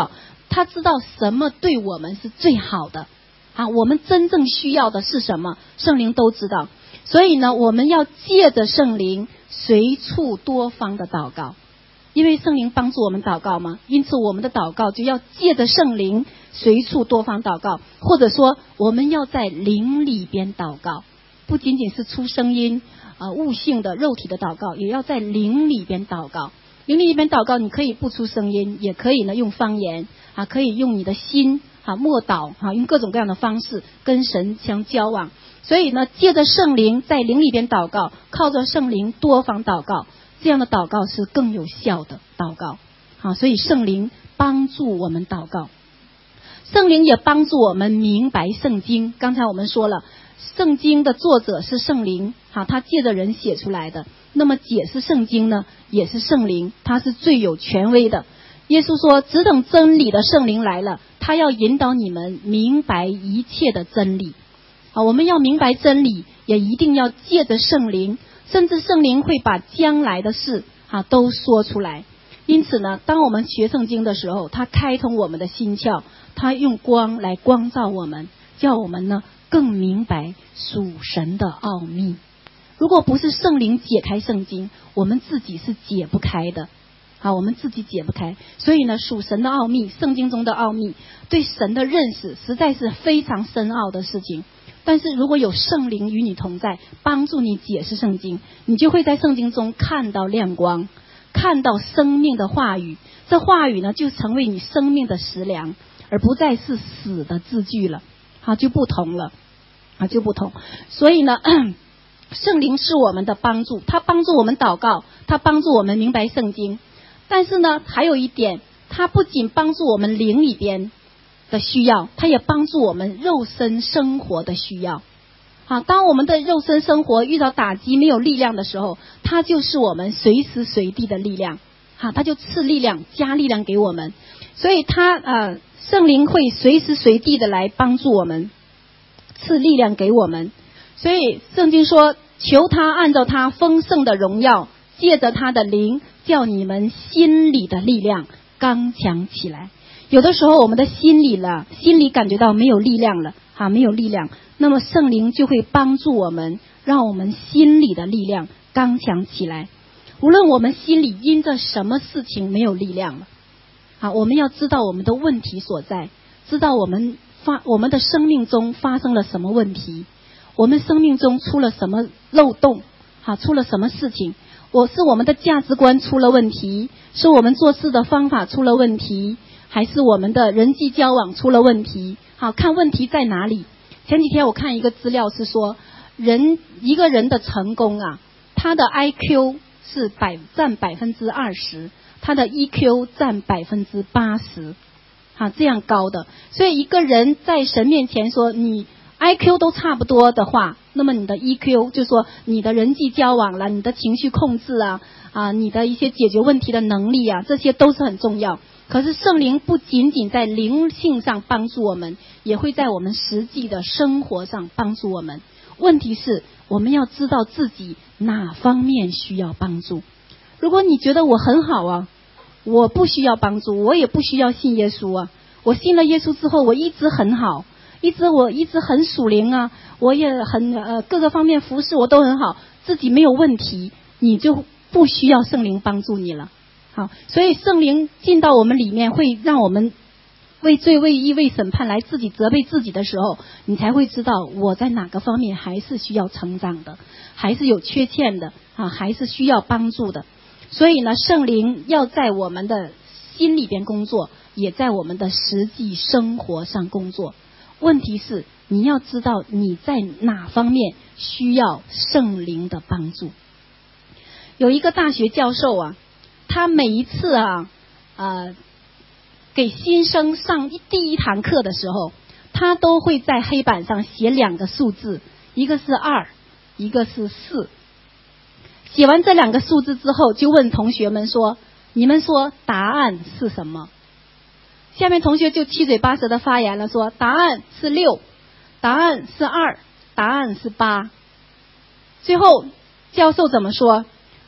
他知道什么对我们是最好的啊，我们真正需要的是什么，圣灵都知道。所以呢，我们要借着圣灵随处多方的祷告，因为圣灵帮助我们祷告嘛，因此我们的祷告就要借着圣灵随处多方祷告，或者说我们要在灵里边祷告，不仅仅是出声音呃，悟性的肉体的祷告，也要在灵里边祷告。灵里边祷告，你可以不出声音，也可以呢用方言啊，可以用你的心啊默祷啊，用各种各样的方式跟神相交往。所以呢，借着圣灵在灵里边祷告，靠着圣灵多方祷告，这样的祷告是更有效的祷告。好，所以圣灵帮助我们祷告，圣灵也帮助我们明白圣经。刚才我们说了，圣经的作者是圣灵，好，他借着人写出来的。那么解释圣经呢，也是圣灵，他是最有权威的。耶稣说，只等真理的圣灵来了，他要引导你们明白一切的真理。好，我们要明白真理，也一定要借着圣灵，甚至圣灵会把将来的事啊都说出来。因此呢，当我们学圣经的时候，他开通我们的心窍，他用光来光照我们，叫我们呢更明白属神的奥秘。如果不是圣灵解开圣经，我们自己是解不开的。好，我们自己解不开。所以呢，属神的奥秘，圣经中的奥秘，对神的认识实在是非常深奥的事情。但是如果有圣灵与你同在，帮助你解释圣经，你就会在圣经中看到亮光，看到生命的话语。这话语呢，就成为你生命的食粮，而不再是死的字句了。好，就不同了，啊，就不同。所以呢，圣灵是我们的帮助，他帮助我们祷告，他帮助我们明白圣经。但是呢，还有一点，他不仅帮助我们灵里边的需要，他也帮助我们肉身生活的需要。好，当我们的肉身生活遇到打击没有力量的时候，他就是我们随时随地的力量。好，他就赐力量加力量给我们。所以他呃圣灵会随时随地的来帮助我们，赐力量给我们。所以圣经说，求他按照他丰盛的荣耀，借着他的灵，叫你们心里的力量刚强起来。有的时候我们的心里了，心里感觉到没有力量了，哈，没有力量，那么圣灵就会帮助我们，让我们心里的力量刚强起来。无论我们心里因着什么事情没有力量了，好，我们要知道我们的问题所在，知道我们发我们的生命中发生了什么问题，我们生命中出了什么漏洞，好，出了什么事情。我是我们的价值观出了问题，是我们做事的方法出了问题，还是我们的人际交往出了问题。好，看问题在哪里。前几天我看一个资料是说，人一个人的成功啊，他的 I Q 是百占百分之二十，他的 E Q 占百分之八十，啊，这样高的。所以一个人在神面前说你 I Q 都差不多的话，那么你的 E Q 就说你的人际交往啦，你的情绪控制啊，啊，你的一些解决问题的能力啊，这些都是很重要。可是圣灵不仅仅在灵性上帮助我们，也会在我们实际的生活上帮助我们。问题是我们要知道自己哪方面需要帮助。如果你觉得我很好啊，我不需要帮助，我也不需要信耶稣啊，我信了耶稣之后我一直很好，一直我一直很属灵啊，我也很呃各个方面服侍我都很好，自己没有问题，你就不需要圣灵帮助你了。好，所以圣灵进到我们里面，会让我们为罪为义为审判来自己责备自己的时候，你才会知道我在哪个方面还是需要成长的，还是有缺陷的啊，还是需要帮助的。所以呢，圣灵要在我们的心里边工作，也在我们的实际生活上工作。问题是你要知道你在哪方面需要圣灵的帮助。有一个大学教授啊，他每一次啊呃给新生上第一堂课的时候，他都会在黑板上写两个数字，一个是二，一个是四。写完这两个数字之后，就问同学们说，你们说答案是什么？下面同学就七嘴八舌的发言了，说答案是六，答案是二，答案是八。最后教授怎么说？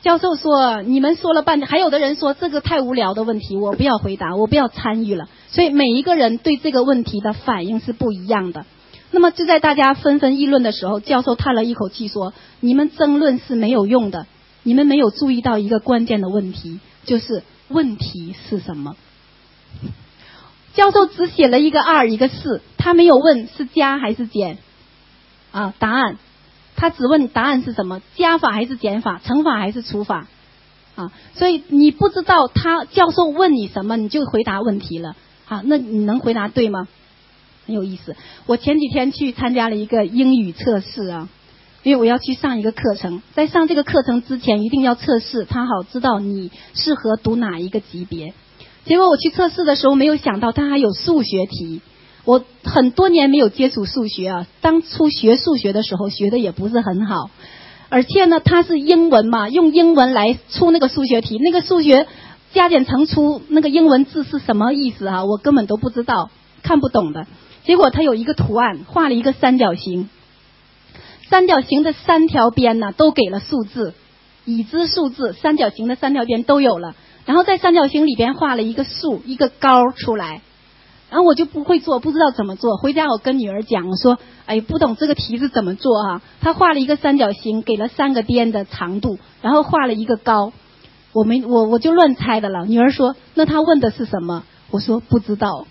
教授说你们说了半天，还有的人说这个太无聊的问题我不要回答，我不要参与了。所以每一个人对这个问题的反应是不一样的。那么就在大家纷纷议论的时候，教授叹了一口气说，你们争论是没有用的，你们没有注意到一个关键的问题，就是问题是什么。教授只写了一个二一个四，他没有问是加还是减啊答案，他只问答案是什么，加法还是减法，乘法还是除法啊。所以你不知道他教授问你什么，你就回答问题了啊，那你能回答对吗？很有意思。我前几天去参加了一个英语测试啊，因为我要去上一个课程，在上这个课程之前一定要测试，他好知道你适合读哪一个级别。结果我去测试的时候没有想到他还有数学题，我很多年没有接触数学啊，当初学数学的时候学的也不是很好，而且呢它是英文嘛，用英文来出那个数学题，那个数学加减乘除那个英文字是什么意思啊，我根本都不知道，看不懂的。结果它有一个图案，画了一个三角形，三角形的三条边呢都给了数字，已知数字，三角形的三条边都有了，然后在三角形里边画了一个树，一个高出来。然后我就不会做，不知道怎么做，回家我跟女儿讲，我说哎，不懂这个题是怎么做啊。他画了一个三角形，给了三个边的长度，然后画了一个高，我没我我就乱猜的了。女儿说那他问的是什么？我说不知道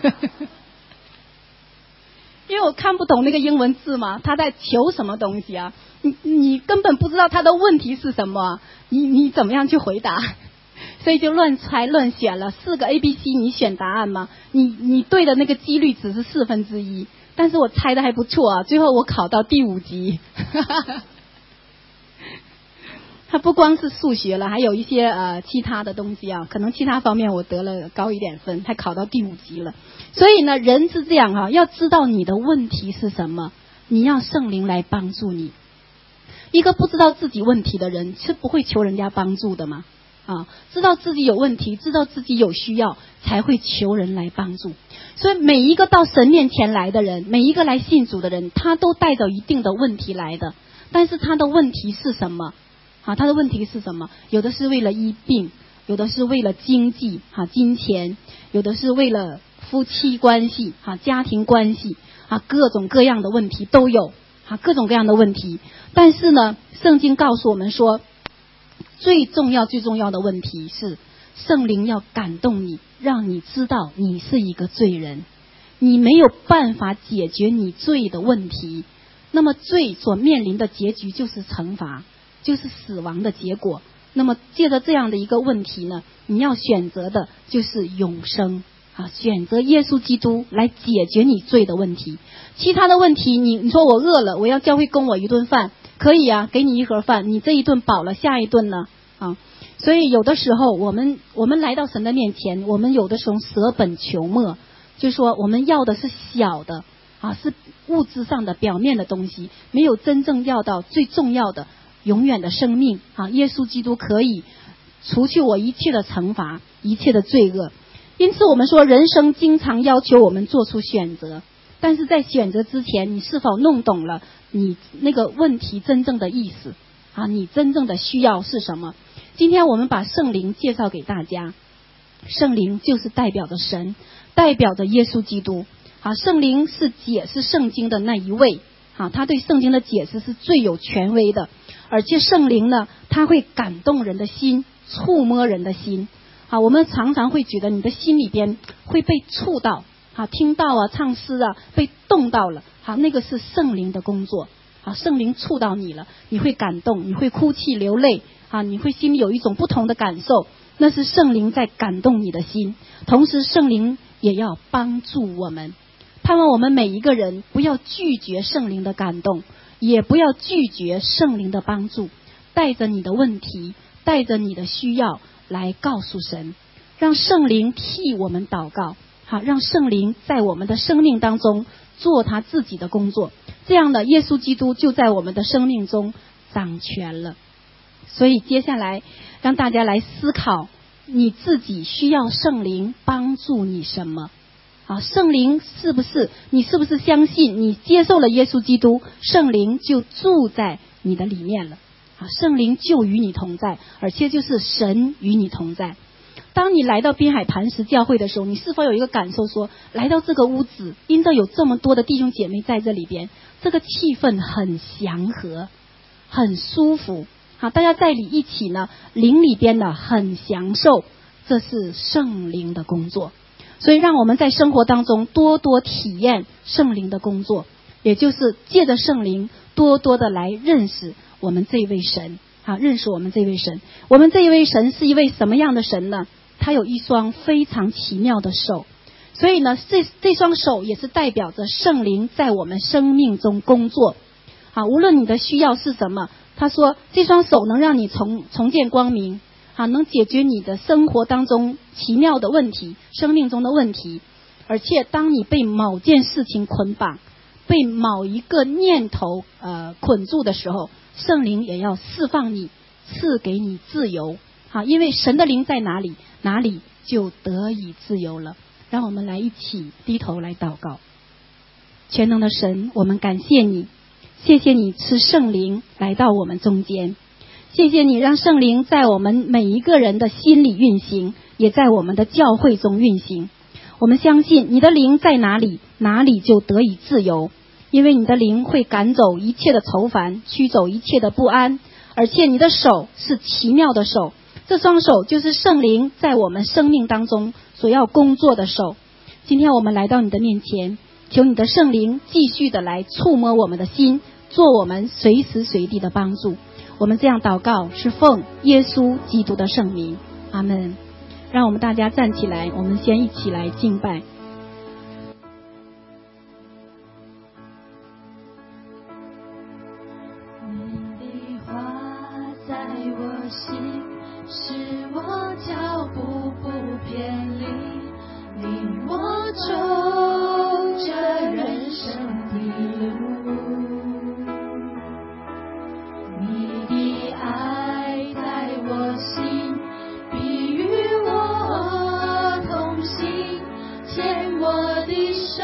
因为我看不懂那个英文字嘛，他在求什么东西啊？你你根本不知道他的问题是什么，你你怎么样去回答？所以就乱猜乱选了四个 A B C， 你选答案吗？你你对的那个几率只是四分之一，但是我猜的还不错啊，最后我考到第五级。它不光是数学了，还有一些呃其他的东西啊，可能其他方面我得了高一点分，还考到第五级了。所以呢，人是这样啊，要知道你的问题是什么，你要圣灵来帮助你。一个不知道自己问题的人是不会求人家帮助的嘛啊，知道自己有问题，知道自己有需要，才会求人来帮助。所以每一个到神面前来的人，每一个来信主的人，他都带着一定的问题来的，但是他的问题是什么啊？他的问题是什么？有的是为了医病，有的是为了经济哈、啊、金钱，有的是为了夫妻关系哈、啊、家庭关系啊，各种各样的问题都有啊，各种各样的问题。但是呢，圣经告诉我们说，最重要最重要的问题是圣灵要感动你，让你知道你是一个罪人，你没有办法解决你罪的问题，那么罪所面临的结局就是惩罚，就是死亡的结果。那么借着这样的一个问题呢，你要选择的就是永生啊，选择耶稣基督来解决你罪的问题。其他的问题，你你说我饿了，我要教会供我一顿饭，可以啊，给你一盒饭，你这一顿饱了，下一顿呢啊。所以有的时候我们我们来到神的面前，我们有的时候舍本求末，就是说我们要的是小的啊，是物质上的表面的东西，没有真正要到最重要的永远的生命啊！耶稣基督可以除去我一切的惩罚，一切的罪恶。因此我们说人生经常要求我们做出选择，但是在选择之前，你是否弄懂了你那个问题真正的意思啊？你真正的需要是什么？今天我们把圣灵介绍给大家，圣灵就是代表着神，代表着耶稣基督啊。圣灵是解释圣经的那一位啊，他对圣经的解释是最有权威的，而且圣灵呢，他会感动人的心，触摸人的心啊。我们常常会觉得你的心里边会被触到啊，听到啊，唱诗啊，被动到了啊，那个是圣灵的工作啊。圣灵触到你了，你会感动，你会哭泣流泪啊，你会心里有一种不同的感受，那是圣灵在感动你的心。同时圣灵也要帮助我们，盼望我们每一个人不要拒绝圣灵的感动，也不要拒绝圣灵的帮助，带着你的问题，带着你的需要来告诉神，让圣灵替我们祷告，好，让圣灵在我们的生命当中做他自己的工作，这样的耶稣基督就在我们的生命中掌权了。所以接下来让大家来思考，你自己需要圣灵帮助你什么啊？圣灵是不是你是不是相信你接受了耶稣基督，圣灵就住在你的里面了啊，圣灵就与你同在，而且就是神与你同在。当你来到滨海磐石教会的时候，你是否有一个感受说，来到这个屋子，因着有这么多的弟兄姐妹在这里边，这个气氛很祥和，很舒服，好，大家在里一起呢，灵里边呢很享受，这是圣灵的工作。所以让我们在生活当中多多体验圣灵的工作，也就是借着圣灵多多的来认识我们这位神，好，认识我们这位神。我们这一位神是一位什么样的神呢？他有一双非常奇妙的手，所以呢，这这双手也是代表着圣灵在我们生命中工作。好，无论你的需要是什么，他说这双手能让你重重见光明，好，能解决你的生活当中奇妙的问题，生命中的问题。而且当你被某件事情捆绑，被某一个念头呃捆住的时候，圣灵也要释放你，赐给你自由。好，因为神的灵在哪里，哪里就得以自由了。让我们来一起低头来祷告。全能的神，我们感谢你，谢谢你赐圣灵来到我们中间，谢谢你让圣灵在我们每一个人的心里运行，也在我们的教会中运行。我们相信你的灵在哪里，哪里就得以自由，因为你的灵会赶走一切的愁烦，驱走一切的不安，而且你的手是奇妙的手，这双手就是圣灵在我们生命当中所要工作的手。今天我们来到你的面前，求你的圣灵继续的来触摸我们的心，做我们随时随地的帮助。我们这样祷告是奉耶稣基督的圣名，阿们。让我们大家站起来，我们先一起来敬拜。 你的话在我心，使我脚步不偏离，领我走这人生的路。你的爱在我心，必与我同行，牵我的手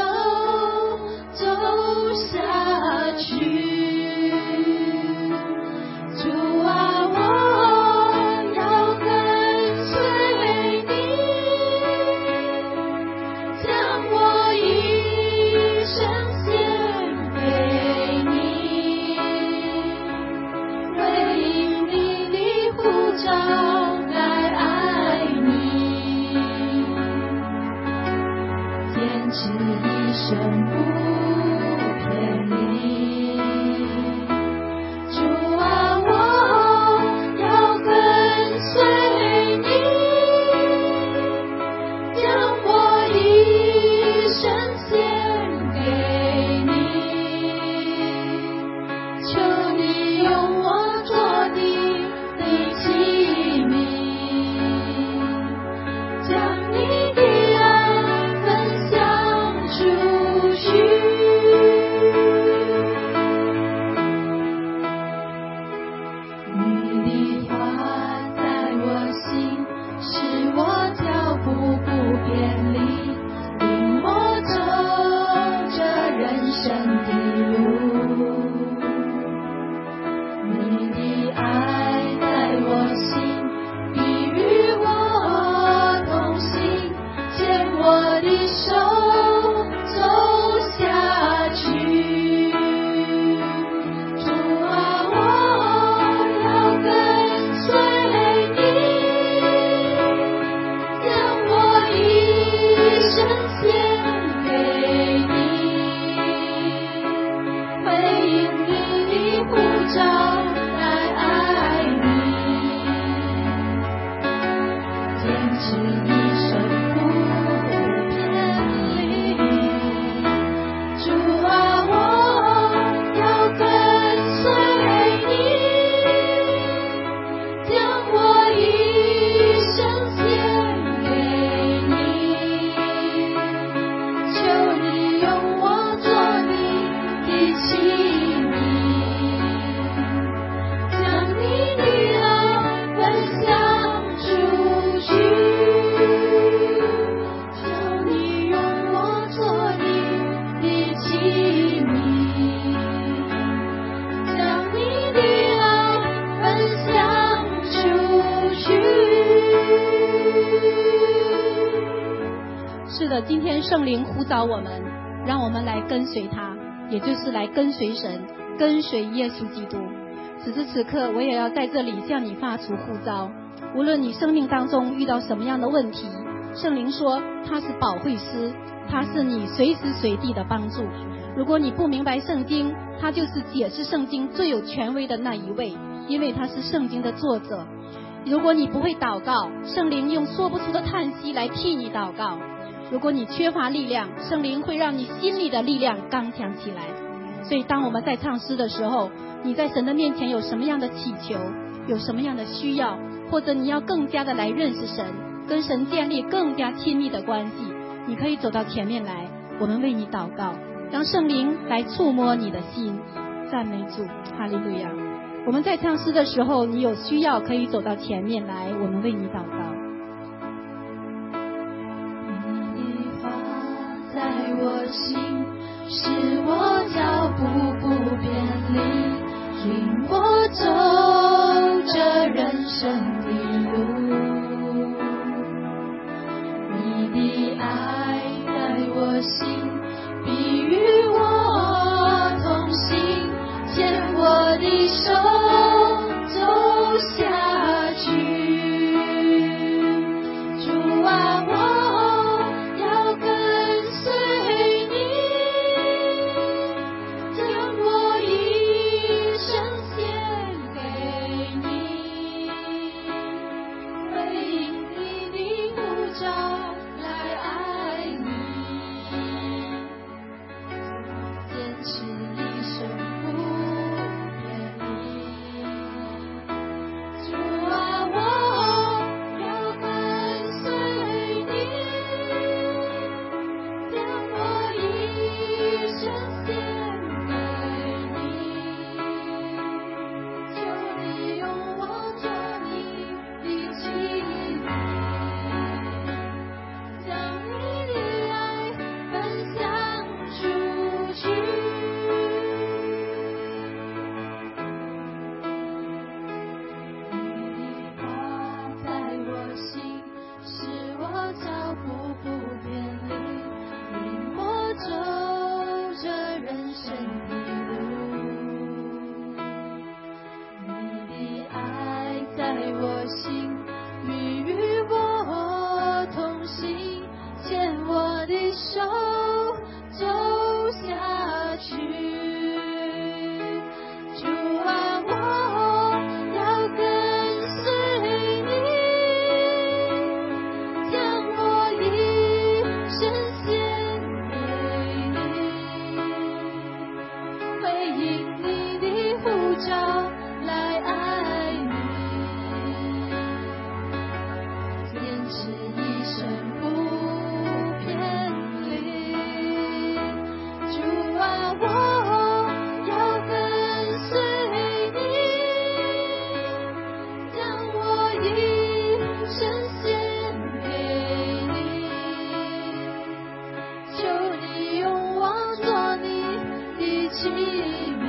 走下去。主啊，我要跟随你，将我一生献给你，回应你的呼召来爱你，坚持一生不偏离。主啊，我要跟随你，将我一生献给你，求你用我做你的器皿，将你的爱分享出去。 天圣灵呼召我们，让我们来跟随他，也就是来跟随神，跟随耶稣基督。此时此刻，我也要在这里向你发出呼召，无论你生命当中遇到什么样的问题，圣灵说他是保惠师，他是你随时随地的帮助。如果你不明白圣经，他就是解释圣经最有权威的那一位，因为他是圣经的作者。如果你不会祷告，圣灵用说不出的叹息来替你祷告。如果你缺乏力量，圣灵会让你心里的力量刚强起来。所以当我们在唱诗的时候，你在神的面前有什么样的祈求，有什么样的需要，或者你要更加的来认识神，跟神建立更加亲密的关系，你可以走到前面来，我们为你祷告，让圣灵来触摸你的心。赞美主，哈利路亚。我们在唱诗的时候，你有需要可以走到前面来，我们为你祷告。 你的话在我心，使我脚步不偏离，引我走这人生的路。你的爱在我心，必与我同行，牵我的手走下去。主啊，我要跟随你，将我一生献给你，回应你的呼召来爱你，坚持一生不偏离。主啊，我要跟随你，将我一生献给你，求你用我做你的器皿，将你的爱分享出去。你的话在我心，使我脚步不偏离，引我走这人生的路。你的爱在我心，必与我同行，牵我的手走下去。主啊，我要跟随你，将我一生献给你，回应你的呼召来爱你，坚持一生不偏离。主啊，我要跟随你，将我一生献给你，求你用我做你的器皿，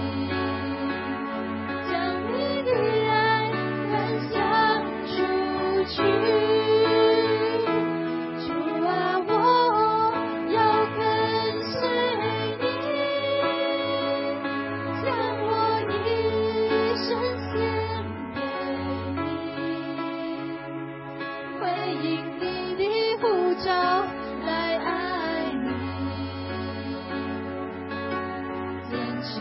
将你的爱分享出去。主啊，我要跟随你，将我一生献给你，回应你的呼召来爱你，坚持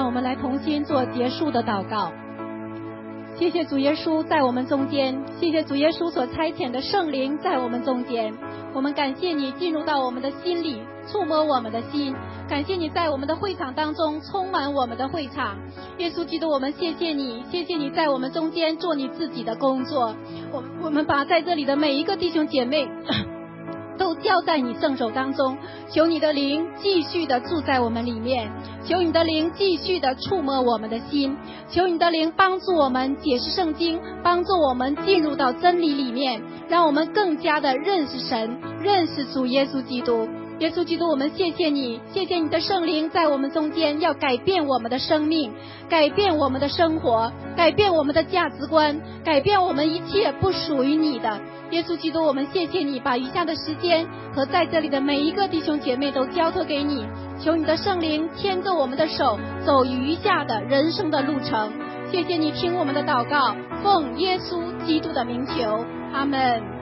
我们来同心做结束的祷告。谢谢主耶稣在我们中间，谢谢主耶稣所差遣的圣灵在我们中间。我们感谢你进入到我们的心里，触摸我们的心，感谢你在我们的会场当中充满我们的会场。耶稣基督，我们谢谢你，谢谢你在我们中间做你自己的工作。我我们把在这里的每一个弟兄姐妹都交在你圣手当中，求你的灵继续的住在我们里面，求你的灵继续的触摸我们的心，求你的灵帮助我们解释圣经，帮助我们进入到真理里面，让我们更加的认识神，认识主耶稣基督。耶稣基督，我们谢谢你，谢谢你的圣灵在我们中间，要改变我们的生命，改变我们的生活，改变我们的价值观，改变我们一切不属于你的。耶稣基督，我们谢谢你，把余下的时间和在这里的每一个弟兄姐妹都交托给你，求你的圣灵牵着我们的手，走余下的人生的路程。谢谢你听我们的祷告，奉耶稣基督的名求，阿们。